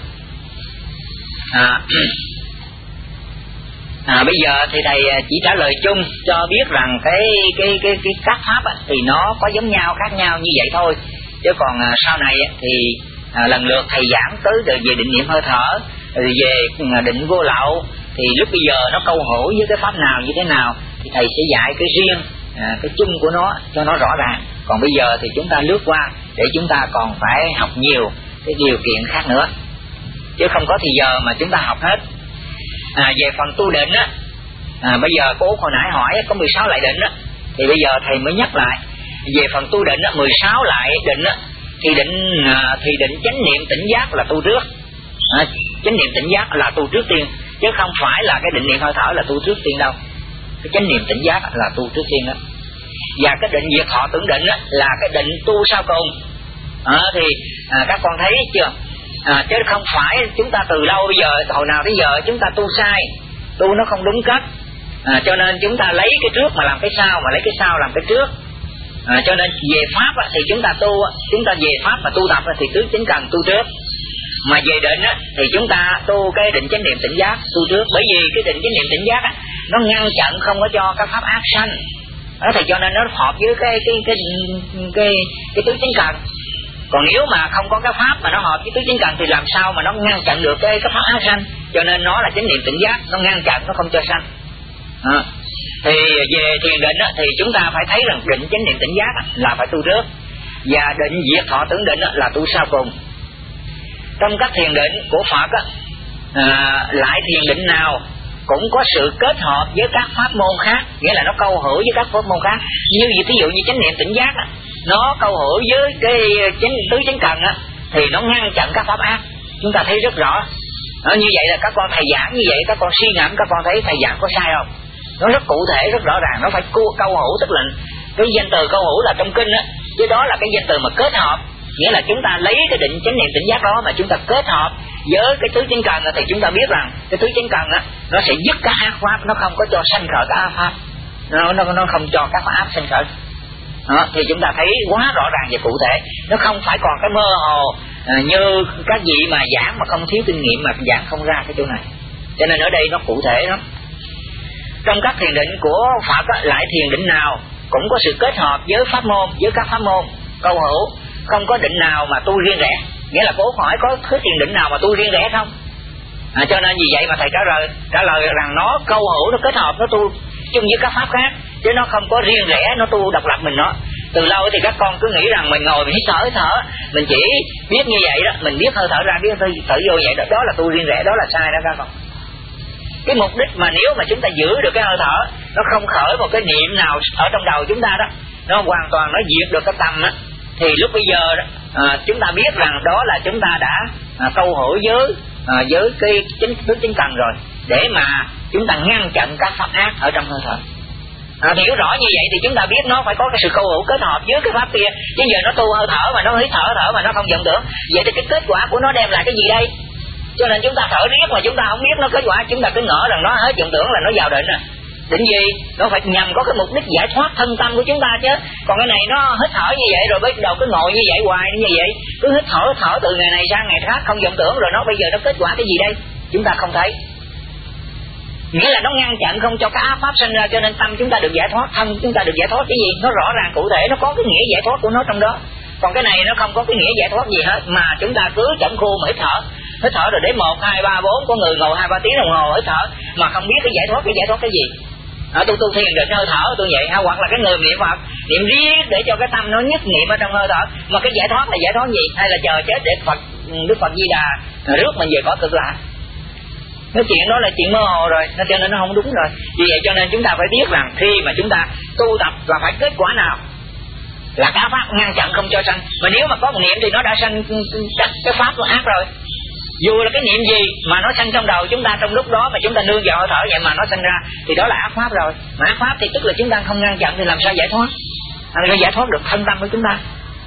à, à, bây giờ thì thầy chỉ trả lời chung cho biết rằng cái cái cái cái các pháp thì nó có giống nhau khác nhau như vậy thôi, chứ còn à, sau này thì à, lần lượt thầy giảng tới về định niệm hơi thở, rồi về định vô lậu, thì lúc bây giờ nó câu hữu với cái pháp nào như thế nào thì thầy sẽ dạy cái riêng à, cái chung của nó cho nó rõ ràng. Còn bây giờ thì chúng ta lướt qua để chúng ta còn phải học nhiều cái điều kiện khác nữa, chứ không có thì giờ mà chúng ta học hết. À, về phần tu định á, à, bây giờ cô hồi nãy hỏi có mười sáu lại định á, thì bây giờ thầy mới nhắc lại về phần tu định á, mười sáu lại định á, thì định à, thì định chánh niệm tỉnh giác là tu trước, à, chánh niệm tỉnh giác là tu trước tiên, chứ không phải là cái định niệm hơi thở là tu trước tiên đâu. Cái chánh niệm tỉnh giác là tu trước tiên đó. Và cái định diệt thọ tưởng định á, là cái định tu sau cùng. À, thì à, các con thấy chưa? À, chứ không phải chúng ta từ lâu bây giờ hồi nào tới giờ chúng ta tu sai, tu nó không đúng cách, à, cho nên chúng ta lấy cái trước mà làm cái sau, mà lấy cái sau làm cái trước. À, cho nên về pháp á, thì chúng ta tu, chúng ta về pháp mà tu tập á, thì cứ chính cần tu trước. Mà về định á, thì chúng ta tu cái định chánh niệm tỉnh giác tu trước, bởi vì cái định chánh niệm tỉnh giác á, nó ngăn chặn không có cho các pháp ác sanh. đó, thì cho nên nó hợp với cái cái cái cái cái, cái tứ chánh cần. Còn nếu mà không có cái pháp mà nó hợp với tứ chánh cần thì làm sao mà nó ngăn chặn được cái cái pháp ác sanh. Cho nên nó là chánh niệm tỉnh giác, nó ngăn chặn, nó không cho sanh. À, thì về thiền định á, thì chúng ta phải thấy rằng định chánh niệm tỉnh giác á, là phải tu trước, và định diệt thọ tưởng định á, là tu sau cùng. Trong các thiền định của Phật á, à, lại thiền định nào cũng có sự kết hợp với các pháp môn khác, nghĩa là nó câu hữu với các pháp môn khác. Như ví dụ như chánh niệm tỉnh giác á, nó câu hữu với cái chánh tứ chánh cần á, thì nó ngăn chặn các pháp ác. Chúng ta thấy rất rõ. Đó, như vậy là các con thầy giảng như vậy, các con suy ngẫm, các con thấy thầy giảng có sai không? Nó rất cụ thể, rất rõ ràng. Nó phải câu hữu, tức là cái danh từ câu hữu là trong kinh á, chứ đó là cái danh từ mà kết hợp. Nghĩa là chúng ta lấy cái định chánh niệm tỉnh giác đó mà chúng ta kết hợp với cái tứ chánh cần, thì chúng ta biết rằng cái tứ chánh cần á, nó sẽ dứt các ác pháp, nó không có cho sanh khởi các ác pháp, nó nó nó không cho các pháp ác sanh khởi. Đó, thì chúng ta thấy quá rõ ràng và cụ thể, nó không phải còn cái mơ hồ à, như các vị mà giảng mà không thiếu kinh nghiệm mà giảng không ra cái chỗ này. Cho nên ở đây nó cụ thể lắm. Trong các thiền định của Phật á, lại thiền định nào cũng có sự kết hợp với pháp môn, với các pháp môn câu hữu, không có định nào mà tu riêng rẽ. Nghĩa là cố hỏi có thứ thiền định nào mà tu riêng rẽ không? À, cho nên vì vậy mà thầy trả lời trả lời rằng nó câu hữu, nó kết hợp, nó tu chung với các pháp khác, chứ nó không có riêng rẽ, nó tu độc lập mình nó. Từ lâu thì các con cứ nghĩ rằng mình ngồi mình hít thở hít thở, mình chỉ biết như vậy đó, mình biết hơi thở ra, biết hơi thở vô vậy đó, đó là tu riêng rẽ, đó là sai đó các con. Cái mục đích mà nếu mà chúng ta giữ được cái hơi thở, nó không khởi một cái niệm nào ở trong đầu chúng ta đó, nó hoàn toàn nó diệt được cái tâm á, thì lúc bây giờ đó, à, chúng ta biết rằng đó là chúng ta đã à, câu hữu với à, với cái chính tứ chánh cần rồi, để mà chúng ta ngăn chặn các pháp ác ở trong hơi thở. À, hiểu rõ như vậy thì chúng ta biết nó phải có cái sự câu hữu kết hợp với cái pháp kia, chứ giờ nó tu hơi thở mà nó hít thở thở mà nó không vọng tưởng, vậy thì cái kết quả của nó đem lại cái gì đây? Cho nên chúng ta thở riết mà chúng ta không biết nó kết quả, chúng ta cứ ngỡ rằng nó hết vọng tưởng là nó vào định à. Định gì? Nó phải nhằm có cái mục đích giải thoát thân tâm của chúng ta chứ. Còn cái này nó hít thở như vậy rồi bắt đầu cứ ngồi như vậy hoài như vậy, cứ hít thở thở từ ngày này sang ngày khác không vọng tưởng, rồi nó bây giờ nó kết quả cái gì đây? Chúng ta không thấy. Nghĩa là nó ngăn chặn không cho các ác pháp sinh ra, cho nên tâm chúng ta được giải thoát, thân chúng ta được giải thoát cái gì? Nó rõ ràng cụ thể, nó có cái nghĩa giải thoát của nó trong đó. Còn cái này nó không có cái nghĩa giải thoát gì hết, mà chúng ta cứ chậm khu mà hít thở, hít thở rồi đến một, hai, ba, bốn, có người ngồi hai ba tiếng đồng hồ hít thở mà không biết cái giải thoát, cái giải thoát cái gì. À, tôi tu thiền định hơi thở tôi vậy ha, hoặc là cái người niệm Phật niệm riết để cho cái tâm nó nhất niệm ở trong hơi thở, mà cái giải thoát là giải thoát gì? Hay là chờ chết để Phật Đức Phật Di Đà rước mình về cõi cực lạc? Cái chuyện đó là chuyện mơ hồ rồi, nó cho nên nó không đúng rồi. Vì vậy cho nên chúng ta phải biết rằng khi mà chúng ta tu tập là phải kết quả nào là cái pháp ngăn chặn không cho sanh. Mà nếu mà có một niệm thì nó đã sanh chắc cái pháp nó ác rồi. Dù là cái niệm gì mà nó sanh trong đầu chúng ta trong lúc đó mà chúng ta nương vào hơi thở vậy mà nó sanh ra thì đó là ác pháp rồi. Mà ác pháp thì tức là chúng ta không ngăn chặn thì làm sao giải thoát? Làm giải thoát được thân tâm của chúng ta.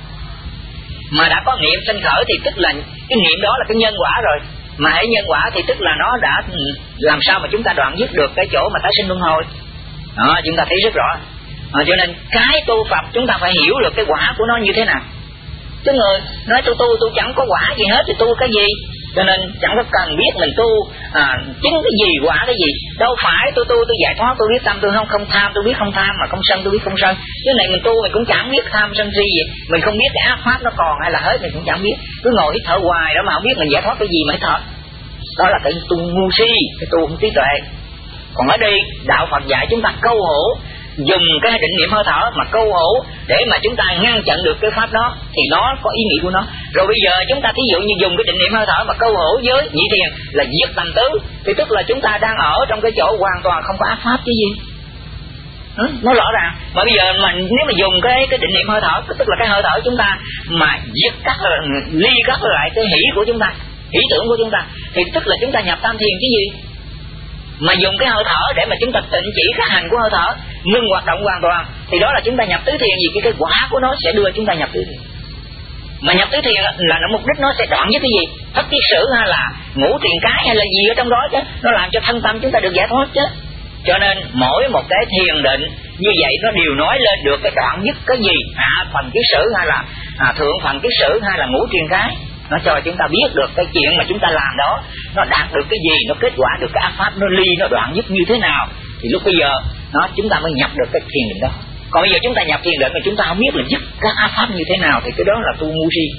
Mà đã có niệm sanh khởi thì tức là cái niệm đó là cái nhân quả rồi. Mà hãy nhân quả thì tức là nó đã làm sao mà chúng ta đoạn dứt được cái chỗ mà tái sinh luân hồi. Đó, chúng ta thấy rất rõ. À, cho nên cái tu Phật chúng ta phải hiểu được cái quả của nó như thế nào. Chứ người nói tôi tu tôi chẳng có quả gì hết thì tu cái gì? Cho nên chẳng có cần biết mình tu à, chứng cái gì quả cái gì. Đâu phải tôi tu tôi giải thoát tôi biết tâm tôi không không tham tôi biết không tham, mà không sân tôi biết không sân. Chứ này mình tu mình cũng chẳng biết tham sân si gì, mình không biết cái ác pháp nó còn hay là hết mình cũng chẳng biết, cứ ngồi hít thở hoài đó mà không biết mình giải thoát cái gì mà hít thở. Đó là cái tu ngu si, cái tu không trí tuệ. Còn ở đây đạo Phật dạy chúng ta câu hữu, dùng cái định niệm hơi thở mà câu hữu để mà chúng ta ngăn chặn được cái pháp đó thì nó có ý nghĩa của nó. Rồi bây giờ chúng ta thí dụ như dùng cái định niệm hơi thở mà câu hữu với nhị thiền là diệt tầm tứ, thì tức là chúng ta đang ở trong cái chỗ hoàn toàn không có ác pháp chứ gì. Ừ, nó rõ ràng. Mà bây giờ mà nếu mà dùng cái cái định niệm hơi thở, tức là cái hơi thở chúng ta mà diệt cắt ly cắt lại cái hỷ của chúng ta, hỷ tưởng của chúng ta, thì tức là chúng ta nhập tam thiền chứ gì. Mà dùng cái hơi thở để mà chúng ta tịnh chỉ cái hành của hơi thở, ngưng hoạt động hoàn toàn, thì đó là chúng ta nhập tứ thiền. Vì cái kết quả của nó sẽ đưa chúng ta nhập tứ thiền. Mà nhập tứ thiền là nó mục đích nó sẽ đoạn với cái gì? Thất tiết sử hay là ngũ thiền cái hay là gì ở trong đó chứ. Nó làm cho thân tâm chúng ta được giải thoát chứ. Cho nên mỗi một cái thiền định như vậy nó đều nói lên được cái đoạn dứt cái gì, hạ phần tiết sử hay là à, thượng phần tiết sử hay là ngũ thiền cái. Nó cho chúng ta biết được cái chuyện mà chúng ta làm đó nó đạt được cái gì, nó kết quả được cái ác pháp, nó ly, nó đoạn dứt như thế nào. Thì lúc bây giờ nó chúng ta mới nhập được cái thiền định đó. Còn bây giờ chúng ta nhập thiền định mà chúng ta không biết là dứt các ác pháp như thế nào thì cái đó là tu ngu si.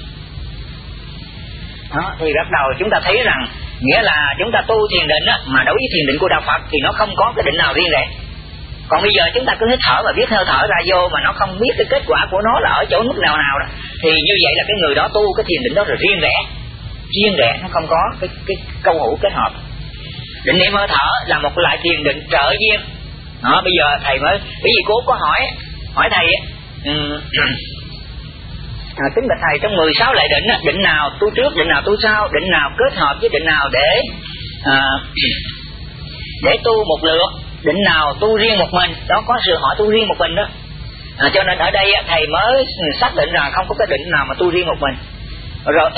Đó, thì bắt đầu chúng ta thấy rằng nghĩa là chúng ta tu thiền định á, mà đối với thiền định của đạo Phật thì nó không có cái định nào riêng rẽ. Còn bây giờ chúng ta cứ hít thở và biết hơi thở ra vô mà nó không biết cái kết quả của nó là ở chỗ mức nào nào đó, thì như vậy là cái người đó tu cái thiền định đó là riêng rẽ, riêng rẽ nó không có cái cái câu hữu kết hợp. Định niệm hơi thở là một loại thiền định trợ duyên. Đó, bây giờ thầy mới, bởi vì cô có hỏi hỏi thầy um, à, kính bạch thầy, trong mười sáu loại định á, định nào tu trước, định nào tu sau, định nào kết hợp với định nào để à, để tu một lượt, định nào tu riêng một mình. Đó, có sự hỏi tu riêng một mình đó. À, cho nên ở đây á, thầy mới xác định rằng không có cái định nào mà tu riêng một mình. Rồi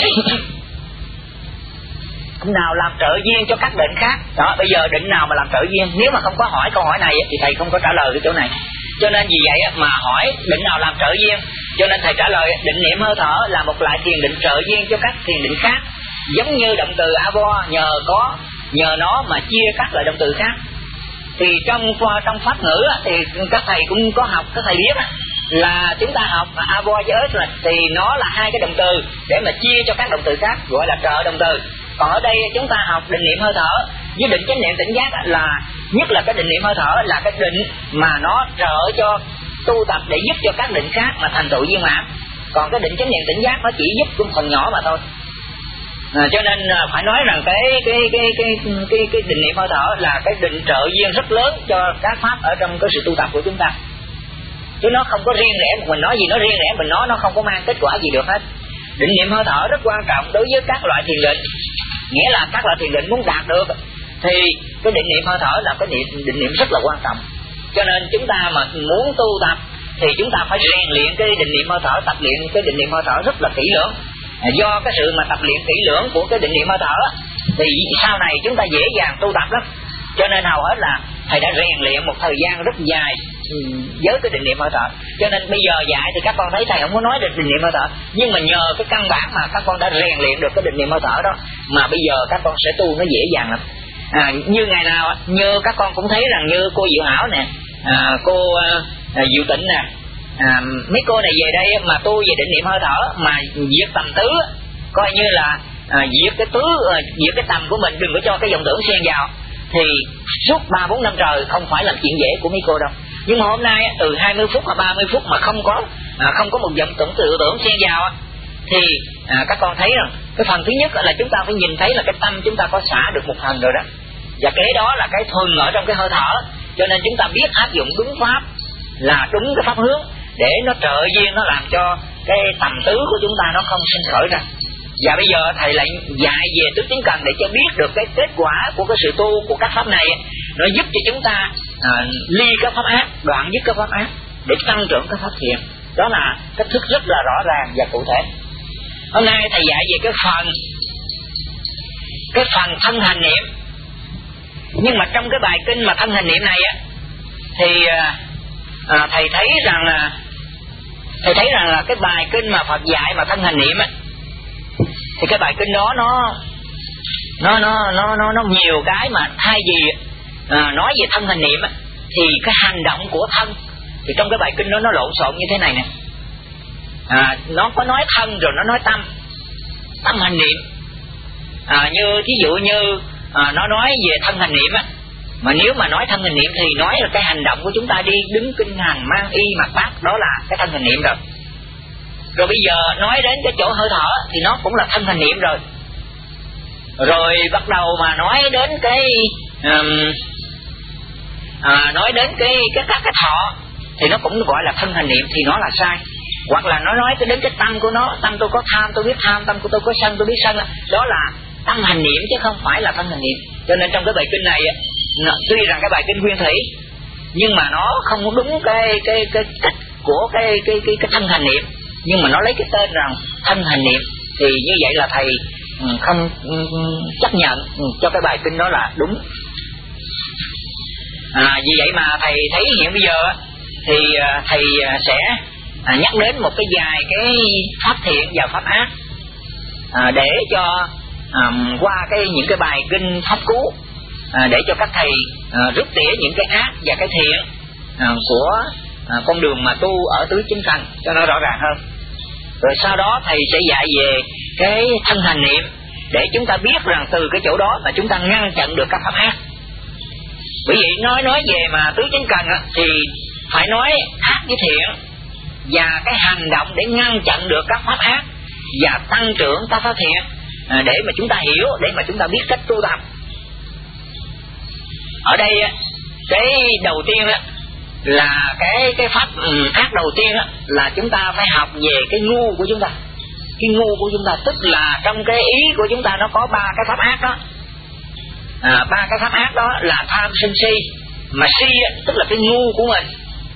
định nào làm trợ duyên cho các định khác. Đó, bây giờ định nào mà làm trợ duyên, nếu mà không có hỏi câu hỏi này thì thầy không có trả lời cái chỗ này. Cho nên vì vậy mà hỏi định nào làm trợ duyên, cho nên thầy trả lời định niệm hơi thở là một loại thiền định trợ duyên cho các thiền định khác. Giống như động từ avo, nhờ có nhờ nó mà chia các loại động từ khác. Thì trong trong pháp ngữ thì các thầy cũng có học, các thầy biết là chúng ta học avo với ớt là thì nó là hai cái động từ để mà chia cho các động từ khác, gọi là trợ động từ. Còn ở đây chúng ta học định niệm hơi thở với định chánh niệm tỉnh giác là nhất là cái định niệm hơi thở là cái định mà nó trợ cho tu tập để giúp cho các định khác mà thành tựu viên mãn. Còn cái định chánh niệm tỉnh giác nó chỉ giúp một phần nhỏ mà thôi. À, cho nên phải nói rằng cái cái cái cái cái cái định niệm hơi thở là cái định trợ duyên rất lớn cho các pháp ở trong cái sự tu tập của chúng ta. Chứ nó không có riêng rẽ một mình nói gì, nó riêng rẽ mình nói nó không có mang kết quả gì được hết. Định niệm hơi thở rất quan trọng đối với các loại thiền định. Nghĩa là các loại thiền định muốn đạt được thì cái định niệm hơi thở là cái niệm, định niệm rất là quan trọng. Cho nên chúng ta mà muốn tu tập thì chúng ta phải rèn luyện cái định niệm hơi thở, tập luyện cái định niệm hơi thở rất là kỹ lưỡng. Do cái sự mà tập luyện kỹ lưỡng của cái định niệm hơi thở thì sau này chúng ta dễ dàng tu tập lắm. Cho nên hầu hết là thầy đã rèn luyện một thời gian rất dài với cái định niệm hơi thở. Cho nên bây giờ dạy thì các con thấy thầy không có nói được định niệm hơi thở, nhưng mà nhờ cái căn bản mà các con đã rèn luyện được cái định niệm hơi thở đó mà bây giờ các con sẽ tu nó dễ dàng lắm. À, như ngày nào như các con cũng thấy rằng như cô Diệu Hảo nè, à, cô à, Diệu Tịnh nè, à, mấy cô này về đây mà tu về định niệm hơi thở mà diệt tầm tứ, coi như là à, diệt cái tứ, à, diệt cái tầm của mình, đừng có cho cái vọng tưởng xen vào, thì suốt ba bốn năm trời không phải làm chuyện dễ của mấy cô đâu. Nhưng mà hôm nay từ hai mươi phút hoặc ba mươi phút mà không có à, không có một vọng tưởng tự tưởng xen vào thì à, các con thấy rằng cái phần thứ nhất là chúng ta phải nhìn thấy là cái tâm chúng ta có xả được một phần rồi đó, và kế đó là cái thuần ở trong cái hơi thở. Cho nên chúng ta biết áp dụng đúng pháp là đúng cái pháp hướng để nó trợ duyên, nó làm cho cái tầm tứ của chúng ta nó không sinh khởi ra. Và bây giờ thầy lại dạy về tứ tiến cần để cho biết được cái kết quả của cái sự tu của các pháp này, nó giúp cho chúng ta à, ly các pháp ác, đoạn dứt các pháp ác để tăng trưởng các pháp thiện. Đó là cách thức rất là rõ ràng và cụ thể. Hôm nay thầy dạy về cái phần cái phần thân hành niệm. Nhưng mà trong cái bài kinh mà thân hành niệm này á thì à, thầy thấy rằng là thầy thấy rằng là cái bài kinh mà Phật dạy mà thân hành niệm á, thì cái bài kinh đó nó nó nó nó nó, nó nhiều cái mà thay vì à, nói về thân hành niệm á, thì cái hành động của thân thì trong cái bài kinh đó nó lộn xộn như thế này nè. À, nó có nói thân rồi nó nói tâm, tâm hành niệm. À, như thí dụ như à, nó nói về thân hành niệm á, mà nếu mà nói thân hành niệm thì nói là cái hành động của chúng ta đi đứng kinh hành mang y mặc bát, đó là cái thân hành niệm rồi. Rồi bây giờ nói đến cái chỗ hơi thở thì nó cũng là thân hành niệm rồi. Rồi bắt đầu mà nói đến cái um, à, nói đến cái cái các cái thọ thì nó cũng gọi là thân hành niệm, thì nó là sai. Hoặc là nó nói đến cái tâm của nó, tâm tôi có tham tôi biết tham, tâm của tôi có sân tôi biết sân, đó là tâm hành niệm chứ không phải là thân hành niệm. Cho nên trong cái bài kinh này nó, tuy rằng cái bài kinh nguyên thủy nhưng mà nó không đúng cái cái cái cách của cái cái cái cái thân hành niệm, nhưng mà nó lấy cái tên rằng thân hành niệm, thì như vậy là thầy không chấp nhận cho cái bài kinh đó là đúng. À, vì vậy mà thầy thấy hiện bây giờ thì thầy sẽ nhắc đến một cái vài cái pháp thiện và pháp ác à, để cho à, qua cái những cái bài kinh pháp cú à, để cho các thầy à, rút tỉa những cái ác và cái thiện à, của à, con đường mà tu ở tứ chính căn cho nó rõ ràng hơn. Rồi sau đó thầy sẽ dạy về cái thân hành niệm để chúng ta biết rằng từ cái chỗ đó mà chúng ta ngăn chặn được các pháp ác. Bởi vì nói nói về mà tứ chính căn thì phải nói ác với thiện và cái hành động để ngăn chặn được các pháp ác và tăng trưởng các pháp thiện, à, để mà chúng ta hiểu, để mà chúng ta biết cách tu tập. Ở đây cái đầu tiên là cái cái pháp ác đầu tiên là chúng ta phải học về cái ngu của chúng ta. Cái ngu của chúng ta tức là trong cái ý của chúng ta nó có ba cái pháp ác đó. À, ba cái pháp ác đó là tham sân si, mà si tức là cái ngu của mình.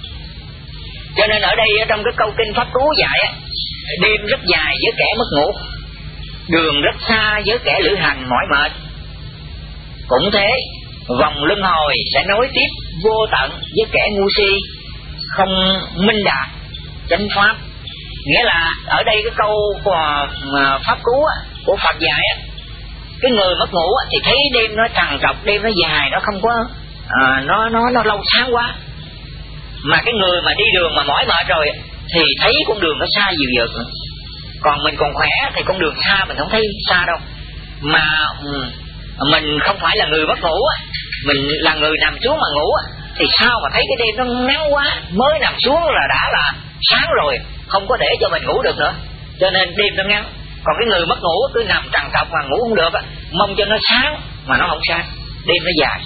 Cho nên ở đây trong cái câu kinh Pháp Cú dạy, đêm rất dài với kẻ mất ngủ, đường rất xa với kẻ lữ hành mỏi mệt. Cũng thế, vòng luân hồi sẽ nối tiếp vô tận với kẻ ngu si, không minh đạt chánh pháp. Nghĩa là ở đây cái câu của Pháp Cú của Phật dạy, cái người mất ngủ thì thấy đêm nó trằn trọc, đêm nó dài, nó không có à, nó nó nó lâu sáng quá. Mà cái người mà đi đường mà mỏi mệt rồi thì thấy con đường nó xa dịu dợt. Còn mình còn khỏe thì con đường xa mình không thấy xa đâu. Mà mình không phải là người mất ngủ, mình là người nằm xuống mà ngủ thì sao mà thấy cái đêm nó ngắn quá, mới nằm xuống là đã là sáng rồi, không có để cho mình ngủ được nữa, cho nên đêm nó ngắn. Còn cái người mất ngủ cứ nằm trằn trọc mà ngủ không được, mong cho nó sáng mà nó không sáng, đêm nó dài.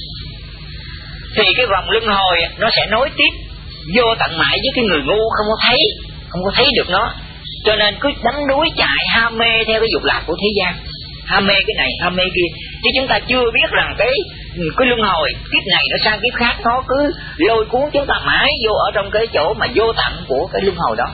Thì cái vòng luân hồi nó sẽ nối tiếp vô tận mãi với cái người ngu không có thấy, không có thấy được nó, cho nên cứ đắm đuối chạy ham mê theo cái dục lạc của thế gian, ham mê cái này ham mê kia, chứ chúng ta chưa biết rằng cái cái luân hồi kiếp này nó sang kiếp khác, nó cứ lôi cuốn chúng ta mãi vô ở trong cái chỗ mà vô tận của cái luân hồi đó,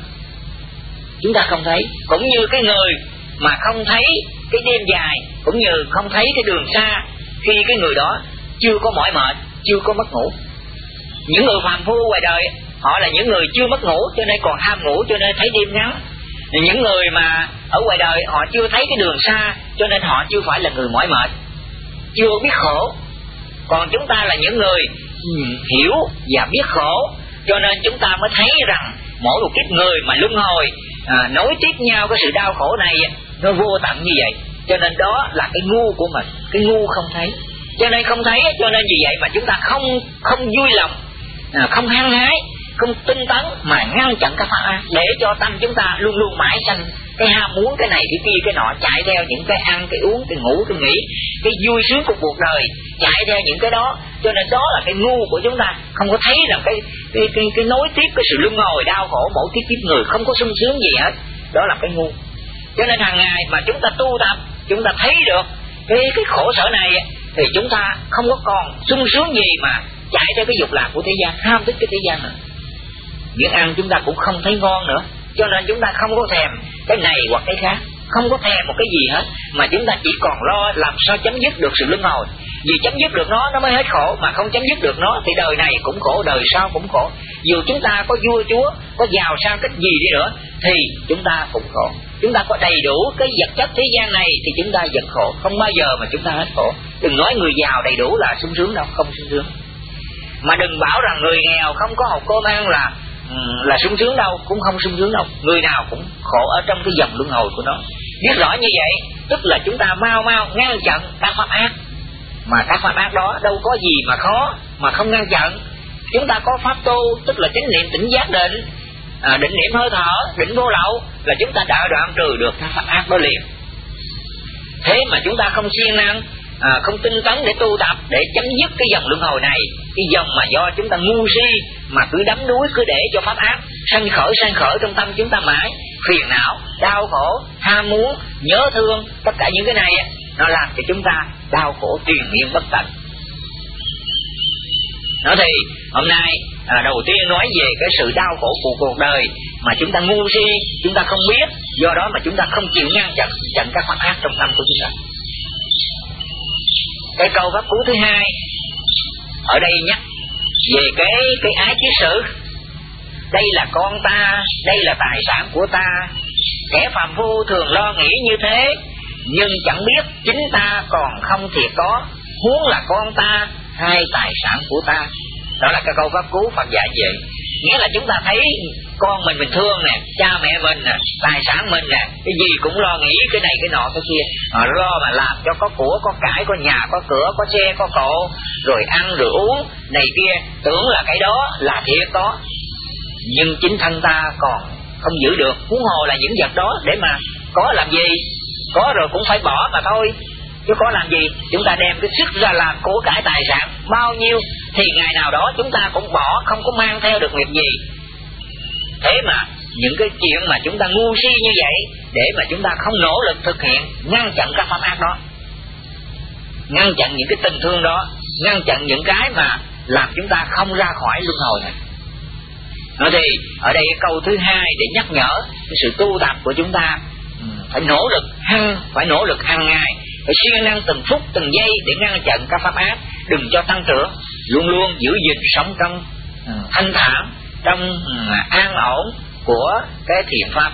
chúng ta không thấy. Cũng như cái người mà không thấy cái đêm dài, cũng như không thấy cái đường xa, khi cái người đó chưa có mỏi mệt, chưa có mất ngủ. Những người phàm phu ngoài đời họ là những người chưa mất ngủ, cho nên còn ham ngủ, cho nên thấy đêm ngắn. Những người mà ở ngoài đời họ chưa thấy cái đường xa, cho nên họ chưa phải là người mỏi mệt, chưa biết khổ. Còn chúng ta là những người hiểu và biết khổ, cho nên chúng ta mới thấy rằng mỗi một kiếp người mà luân hồi à, nối tiếp nhau cái sự đau khổ này nó vô tận như vậy. Cho nên đó là cái ngu của mình, cái ngu không thấy. Cho nên không thấy, cho nên vì vậy mà chúng ta không không vui lòng, à, không hăng hái, không tinh tấn mà ngăn chặn các pháp ác, để cho tâm chúng ta luôn luôn mãi sanh cái ham muốn cái này cái kia cái nọ, chạy theo những cái ăn, cái uống, cái ngủ, cái nghĩ, cái vui sướng của cuộc đời, chạy theo những cái đó. Cho nên đó là cái ngu của chúng ta, không có thấy rằng cái cái cái, cái nối tiếp cái sự luân hồi đau khổ mỗi kiếp kiếp người không có sung sướng gì hết, đó là cái ngu. Cho nên hàng ngày mà chúng ta tu tập, chúng ta thấy được cái cái khổ sở này thì chúng ta không có còn sung sướng gì mà chạy theo cái dục lạc của thế gian, ham thích cái thế gian nữa. Miếng ăn chúng ta cũng không thấy ngon nữa, cho nên chúng ta không có thèm cái này hoặc cái khác, không có thèm một cái gì hết, mà chúng ta chỉ còn lo làm sao chấm dứt được sự luân hồi. Vì chấm dứt được nó nó mới hết khổ, mà không chấm dứt được nó thì đời này cũng khổ, đời sau cũng khổ. Dù chúng ta có vua chúa, có giàu sang cách gì đi nữa thì chúng ta cũng khổ. Chúng ta có đầy đủ cái vật chất thế gian này thì chúng ta vẫn khổ, không bao giờ mà chúng ta hết khổ. Đừng nói người giàu đầy đủ là sung sướng đâu, không sung sướng. Mà đừng bảo rằng người nghèo không có hộp cơm ăn là là sung sướng đâu, cũng không sung sướng đâu. Người nào cũng khổ ở trong cái dòng luân hồi của nó. Biết rõ như vậy tức là chúng ta mau mau ngăn chặn các pháp ác. Mà các pháp ác đó đâu có gì mà khó mà không ngăn chặn. Chúng ta có pháp tu, tức là chánh niệm tỉnh giác định, à, định niệm hơi thở, định vô lậu, là chúng ta đã đoạn trừ được các pháp ác đó liền. Thế mà chúng ta không siêng năng, à, không tinh tấn để tu tập, để chấm dứt cái dòng luân hồi này, cái dòng mà do chúng ta ngu si mà cứ đắm đuối, cứ để cho pháp ác sanh khởi sanh khởi trong tâm chúng ta mãi, phiền não, đau khổ, ham muốn, nhớ thương, tất cả những cái này nó làm cho chúng ta đau khổ triền miên bất tận. Đó thì hôm nay à, đầu tiên nói về cái sự đau khổ của cuộc đời mà chúng ta ngu si, chúng ta không biết, do đó mà chúng ta không chịu ngăn chặn chặn các pháp ác trong tâm của chúng ta. Cái câu pháp cú thứ hai ở đây nhắc về cái cái ái kiết sử. Đây là con ta, đây là tài sản của ta. Kẻ phàm phu thường lo nghĩ như thế, nhưng chẳng biết chính ta còn không thiệt có, huống là con ta hay tài sản của ta. Đó là cái câu pháp cú Phật dạy vậy. Nghĩa là chúng ta thấy con mình mình thương nè, cha mẹ mình nè, tài sản mình nè, cái gì cũng lo nghĩ cái này cái nọ cái kia, họ lo mà làm cho có của có cải, có nhà có cửa, có xe có cộ, rồi ăn rồi uống này kia, tưởng là cái đó là thiệt đó, nhưng chính thân ta còn không giữ được, huống hồ là những vật đó để mà có làm gì, có rồi cũng phải bỏ mà thôi, chứ có làm gì. Chúng ta đem cái sức ra làm của cải tài sản bao nhiêu thì ngày nào đó chúng ta cũng bỏ, không có mang theo được nghiệp gì. Thế mà những cái chuyện mà chúng ta ngu si như vậy, để mà chúng ta không nỗ lực thực hiện ngăn chặn các pháp ác đó, ngăn chặn những cái tình thương đó, ngăn chặn những cái mà làm chúng ta không ra khỏi luân hồi này. Nói thì ở đây cái câu thứ hai để nhắc nhở cái sự tu tập của chúng ta phải nỗ lực hăng, phải nỗ lực hàng ngày, phải siêng năng từng phút từng giây để ngăn chặn các pháp ác, đừng cho tăng trưởng, luôn luôn giữ gìn sống trong thanh thản, trong an ổn của cái thiện pháp.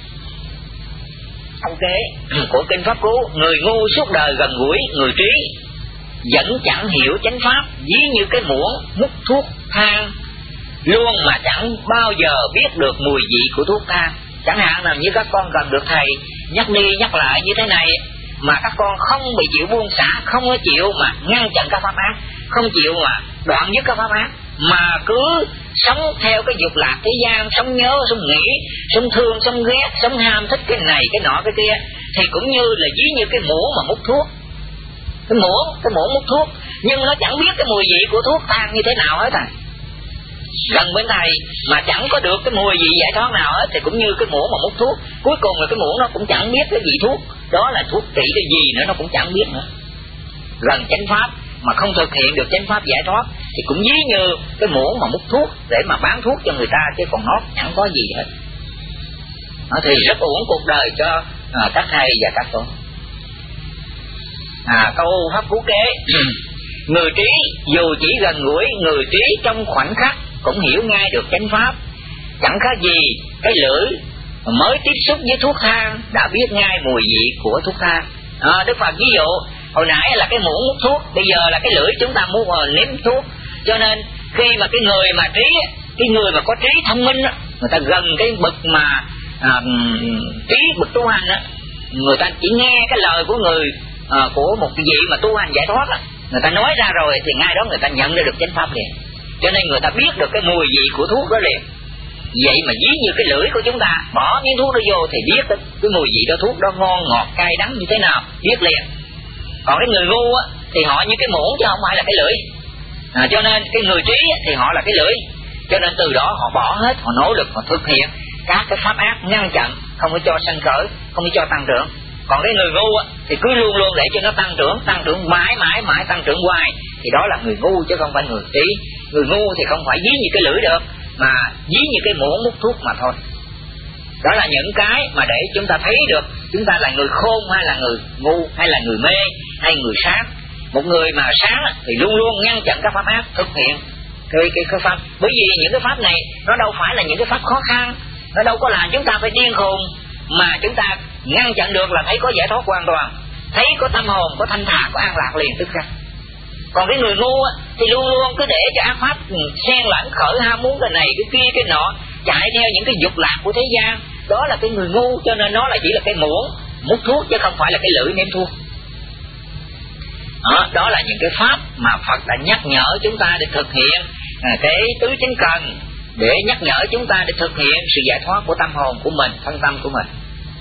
Ông kế của kinh Pháp Cú: người ngu suốt đời gần gũi người trí, vẫn chẳng hiểu chánh pháp, ví như cái muỗng múc thuốc thang, luôn mà chẳng bao giờ biết được mùi vị của thuốc thang. Chẳng hạn là như các con cần được thầy nhắc đi nhắc lại như thế này, mà các con không bị chịu buông xả, không có chịu mà ngăn chặn các pháp ác, không chịu mà đoạn dứt các pháp ác, mà cứ sống theo cái dục lạc thế gian, sống nhớ, sống nghĩ, sống thương, sống ghét, sống ham thích cái này cái nọ cái kia, thì cũng như là ví như cái muỗng mà múc thuốc, cái muỗng cái muỗng múc thuốc, nhưng nó chẳng biết cái mùi vị của thuốc thang như thế nào hết à. Gần bên thầy mà chẳng có được cái mùi vị giải thoát nào hết thì cũng như cái muỗng mà múc thuốc, cuối cùng là cái muỗng nó cũng chẳng biết cái vị thuốc đó là thuốc trị cái gì nữa, nó cũng chẳng biết nữa. Gần chánh pháp mà không thực hiện được chánh pháp giải thoát thì cũng ví như cái muỗng mà múc thuốc để mà bán thuốc cho người ta, chứ còn nó chẳng có gì hết. Nó thì rất uổng cuộc đời cho à, các thầy và các con. À, câu Pháp Cú kế: người trí dù chỉ gần gũi người trí trong khoảnh khắc cũng hiểu ngay được chánh pháp, chẳng khác gì cái lưỡi mới tiếp xúc với thuốc thang đã biết ngay mùi vị của thuốc thang. À, Đức Phật ví dụ hồi nãy là cái muỗng múc thuốc, bây giờ là cái lưỡi chúng ta muốn nếm thuốc. Cho nên khi mà cái người mà trí, cái người mà có trí thông minh, người ta gần cái bậc mà à, trí bậc tu hành, người ta chỉ nghe cái lời của người à, của một cái vị mà tu hành giải thoát, người ta nói ra rồi thì ngay đó người ta nhận ra được chánh pháp liền. Cho nên người ta biết được cái mùi vị của thuốc đó liền. Vậy mà ví như cái lưỡi của chúng ta, bỏ miếng thuốc đó vô thì biết cái, cái mùi vị đó thuốc đó ngon ngọt cay đắng như thế nào, biết liền. Còn cái người ngu á thì họ như cái muỗng chứ không phải là cái lưỡi. À, cho nên cái người trí á, thì họ là cái lưỡi. Cho nên từ đó họ bỏ hết, họ nỗ lực, họ thực hiện các cái pháp ác, ngăn chặn, không có cho sanh khởi, không có cho tăng trưởng. Còn cái người ngu á, thì cứ luôn luôn để cho nó tăng trưởng, tăng trưởng mãi mãi mãi tăng trưởng hoài, thì đó là người ngu chứ không phải người trí. Người ngu thì không phải ví như cái lưỡi được, mà ví như cái muỗng múc thuốc mà thôi. Đó là những cái mà để chúng ta thấy được chúng ta là người khôn hay là người ngu, hay là người mê hay người sáng. Một người mà sáng thì luôn luôn ngăn chặn các pháp ác, thực hiện cái, cái, cái pháp. Bởi vì những cái pháp này nó đâu phải là những cái pháp khó khăn, nó đâu có làm chúng ta phải điên khùng, mà chúng ta ngăn chặn được là thấy có giải thoát hoàn toàn, thấy có tâm hồn, có thanh thản, có an lạc liền tức khắc. Còn cái người ngu á, thì luôn luôn cứ để cho ác pháp xen lẫn, khởi ham muốn cái này cái kia cái nọ, chạy theo những cái dục lạc của thế gian. Đó là cái người ngu, cho nên nó là chỉ là cái muỗng múc thuốc chứ không phải là cái lưỡi nếm thuốc. Đó, đó là những cái pháp mà Phật đã nhắc nhở chúng ta để thực hiện à, cái tứ chánh cần, để nhắc nhở chúng ta để thực hiện sự giải thoát của tâm hồn của mình, thân tâm của mình.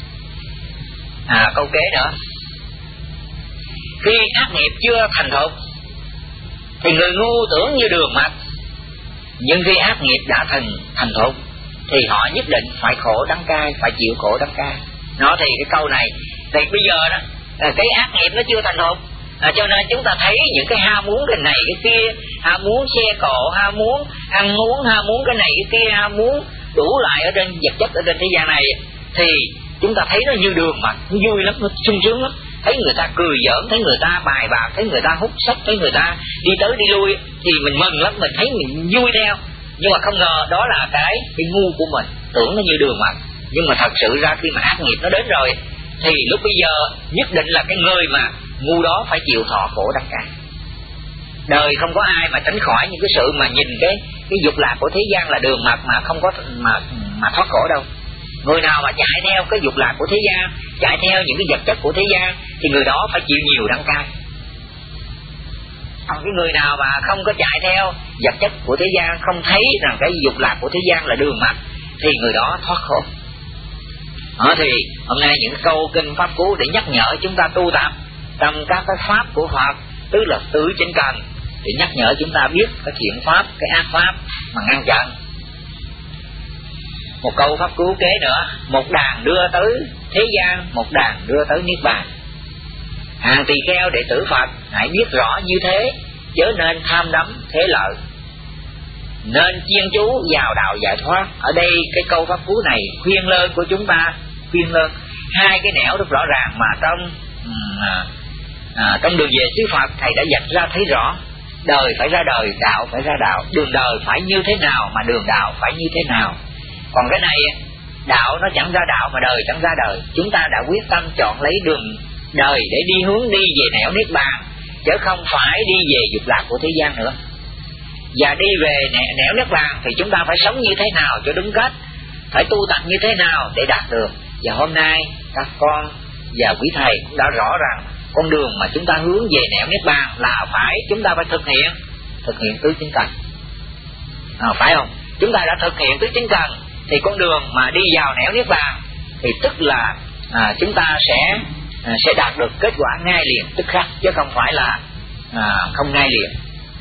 À, câu kế nữa: khi ác nghiệp chưa thành thục thì người ngu tưởng như đường mạch, nhưng khi ác nghiệp đã thành thành thục thì họ nhất định phải khổ đắng cay, phải chịu khổ đắng cay. Nó thì cái câu này thì bây giờ đó cái ác nghiệp nó chưa thành thục, à, cho nên chúng ta thấy những cái ham muốn cái này cái kia, ham muốn xe cộ, ham muốn ăn uống, ham muốn cái này cái kia, ham muốn đủ lại ở trên vật chất ở trên thế gian này, thì chúng ta thấy nó như đường mà nó vui lắm, nó sung sướng lắm. Thấy người ta cười giỡn, thấy người ta bài bạc, thấy người ta hút sách, thấy người ta đi tới đi lui thì mình mừng lắm, mình thấy mình vui theo. Nhưng mà không ngờ đó là cái cái ngu của mình, tưởng nó như đường mà. Nhưng mà thật sự ra khi mà ác nghiệp nó đến rồi thì lúc bây giờ nhất định là cái người mà ngu đó phải chịu thọ khổ đắng cay. Đời không có ai mà tránh khỏi những cái sự mà nhìn cái cái dục lạc của thế gian là đường mật mà không có mà mà thoát khổ đâu. Người nào mà chạy theo cái dục lạc của thế gian, chạy theo những cái vật chất của thế gian thì người đó phải chịu nhiều đắng cay. Còn cái người nào mà không có chạy theo vật chất của thế gian, không thấy rằng cái dục lạc của thế gian là đường mật thì người đó thoát khổ. Đó thì hôm nay những câu kinh pháp cú để nhắc nhở chúng ta tu tập trong các cái pháp của Phật, tức là tứ chánh cần, để nhắc nhở chúng ta biết cái thiện pháp, cái ác pháp mà ngăn chặn. Một câu pháp cú kế nữa: một đàn đưa tới thế gian, một đàn đưa tới niết bàn. Hàng tỳ kheo đệ tử Phật hãy biết rõ như thế, chớ nên tham đắm thế lợi, nên chuyên chú vào đạo giải thoát. Ở đây cái câu pháp cú này khuyên lơn của chúng ta, khuyên lơn hai cái nẻo rất rõ ràng mà trong à, à, trong đường về xứ Phật thầy đã dạch ra thấy rõ. Đời phải ra đời, đạo phải ra đạo, đường đời phải như thế nào mà đường đạo phải như thế nào. Còn cái này đạo nó chẳng ra đạo mà đời chẳng ra đời. Chúng ta đã quyết tâm chọn lấy đường đời để đi hướng đi về nẻo niết bàn, chứ không phải đi về dục lạc của thế gian nữa. Và đi về nẻo niết bàn thì chúng ta phải sống như thế nào cho đúng cách, phải tu tập như thế nào để đạt được. Và hôm nay các con và quý thầy cũng đã rõ rằng con đường mà chúng ta hướng về nẻo niết bàn là phải chúng ta phải thực hiện thực hiện tứ chánh cần, à, phải không? Chúng ta đã thực hiện tứ chánh cần thì con đường mà đi vào nẻo niết bàn thì tức là à, chúng ta sẽ à, sẽ đạt được kết quả ngay liền tức khắc, chứ không phải là à, không ngay liền.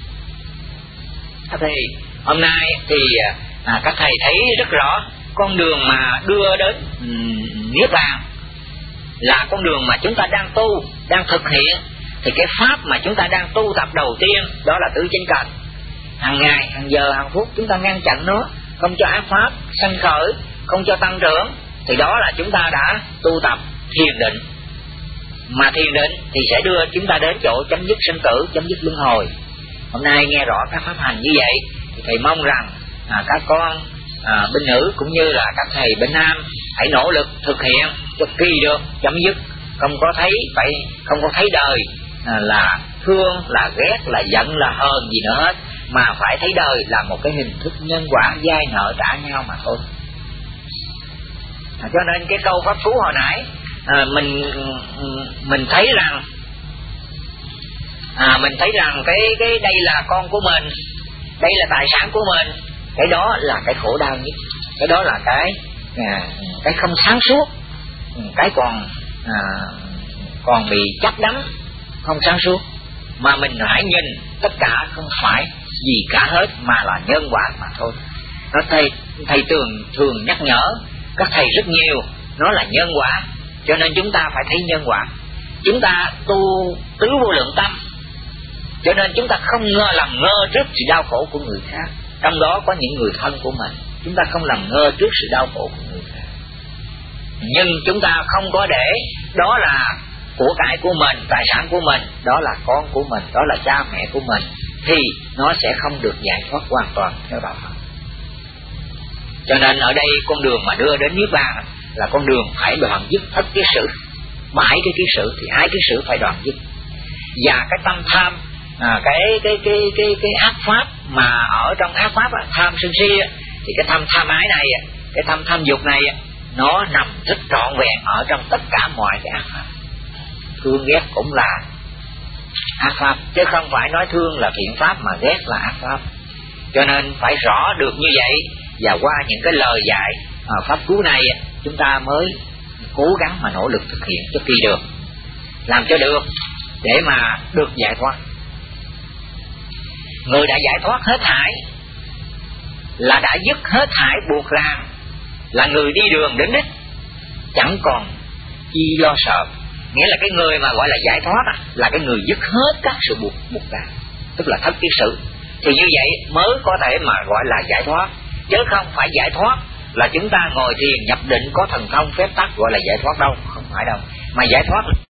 Thì hôm nay thì à, các thầy thấy rất rõ con đường mà đưa đến um, niết bàn là con đường mà chúng ta đang tu, đang thực hiện. Thì cái pháp mà chúng ta đang tu tập đầu tiên đó là tứ chánh cần. Hàng ngày, hàng giờ, hàng phút chúng ta ngăn chặn nó, không cho ác pháp sanh khởi, không cho tăng trưởng, thì đó là chúng ta đã tu tập thiền định. Mà thiền định thì sẽ đưa chúng ta đến chỗ chấm dứt sinh tử, chấm dứt luân hồi. Hôm nay nghe rõ các pháp hành như vậy thì thầy mong rằng à, các con à, bên nữ cũng như là các thầy bên nam hãy nỗ lực thực hiện cho kỳ được chấm dứt, không có thấy phải không có thấy đời à, là thương, là ghét, là giận, là hờn gì nữa hết, mà phải thấy đời là một cái hình thức nhân quả vay nợ trả nhau mà thôi. À, cho nên cái câu pháp cú hồi nãy à, mình mình thấy rằng à, mình thấy rằng cái cái đây là con của mình, đây là tài sản của mình, cái đó là cái khổ đau nhất, cái đó là cái à, cái không sáng suốt, cái còn à, còn bị chấp đắm, không sáng suốt. Mà mình hãy nhìn tất cả không phải gì cả hết mà là nhân quả mà thôi. Nó thầy thầy thường thường nhắc nhở các thầy rất nhiều, nó là nhân quả, cho nên chúng ta phải thấy nhân quả. Chúng ta tu tứ vô lượng tâm, cho nên chúng ta không ngơ làm ngơ trước sự đau khổ của người khác, trong đó có những người thân của mình. Chúng ta không làm ngơ trước sự đau khổ của người khác, nhưng chúng ta không có để đó là của cải của mình, tài sản của mình, đó là con của mình, đó là cha mẹ của mình, thì nó sẽ không được giải thoát hoàn toàn theo đạo Phật. Cho nên ở đây con đường mà đưa đến niết bàn là con đường phải đoạn dứt hết cái sự, bảy cái cái sự thì hai cái sự phải đoạn dứt. Và cái tâm tham, à, cái cái cái cái cái ác pháp mà ở trong ác pháp á, tham sân si á, thì cái tham tham ái này, cái tham tham dục này nó nằm rất trọn vẹn ở trong tất cả mọi cái ác pháp. Thương ghét cũng là ác pháp, chứ không phải nói thương là thiện pháp mà ghét là ác pháp. Cho nên phải rõ được như vậy, và qua những cái lời dạy à, pháp cứu này chúng ta mới cố gắng mà nỗ lực thực hiện cho kỳ được, làm cho được để mà được giải thoát. Người đã giải thoát hết thảy là đã dứt hết thảy buộc ràng, là người đi đường đến đích, chẳng còn chi lo sợ. Nghĩa là cái người mà gọi là giải thoát á, là cái người dứt hết các sự buộc buộc ràng, tức là thất kiết sử. Thì như vậy mới có thể mà gọi là giải thoát, chứ không phải giải thoát là chúng ta ngồi thiền nhập định có thần thông phép tắc gọi là giải thoát đâu, không phải đâu. Mà giải thoát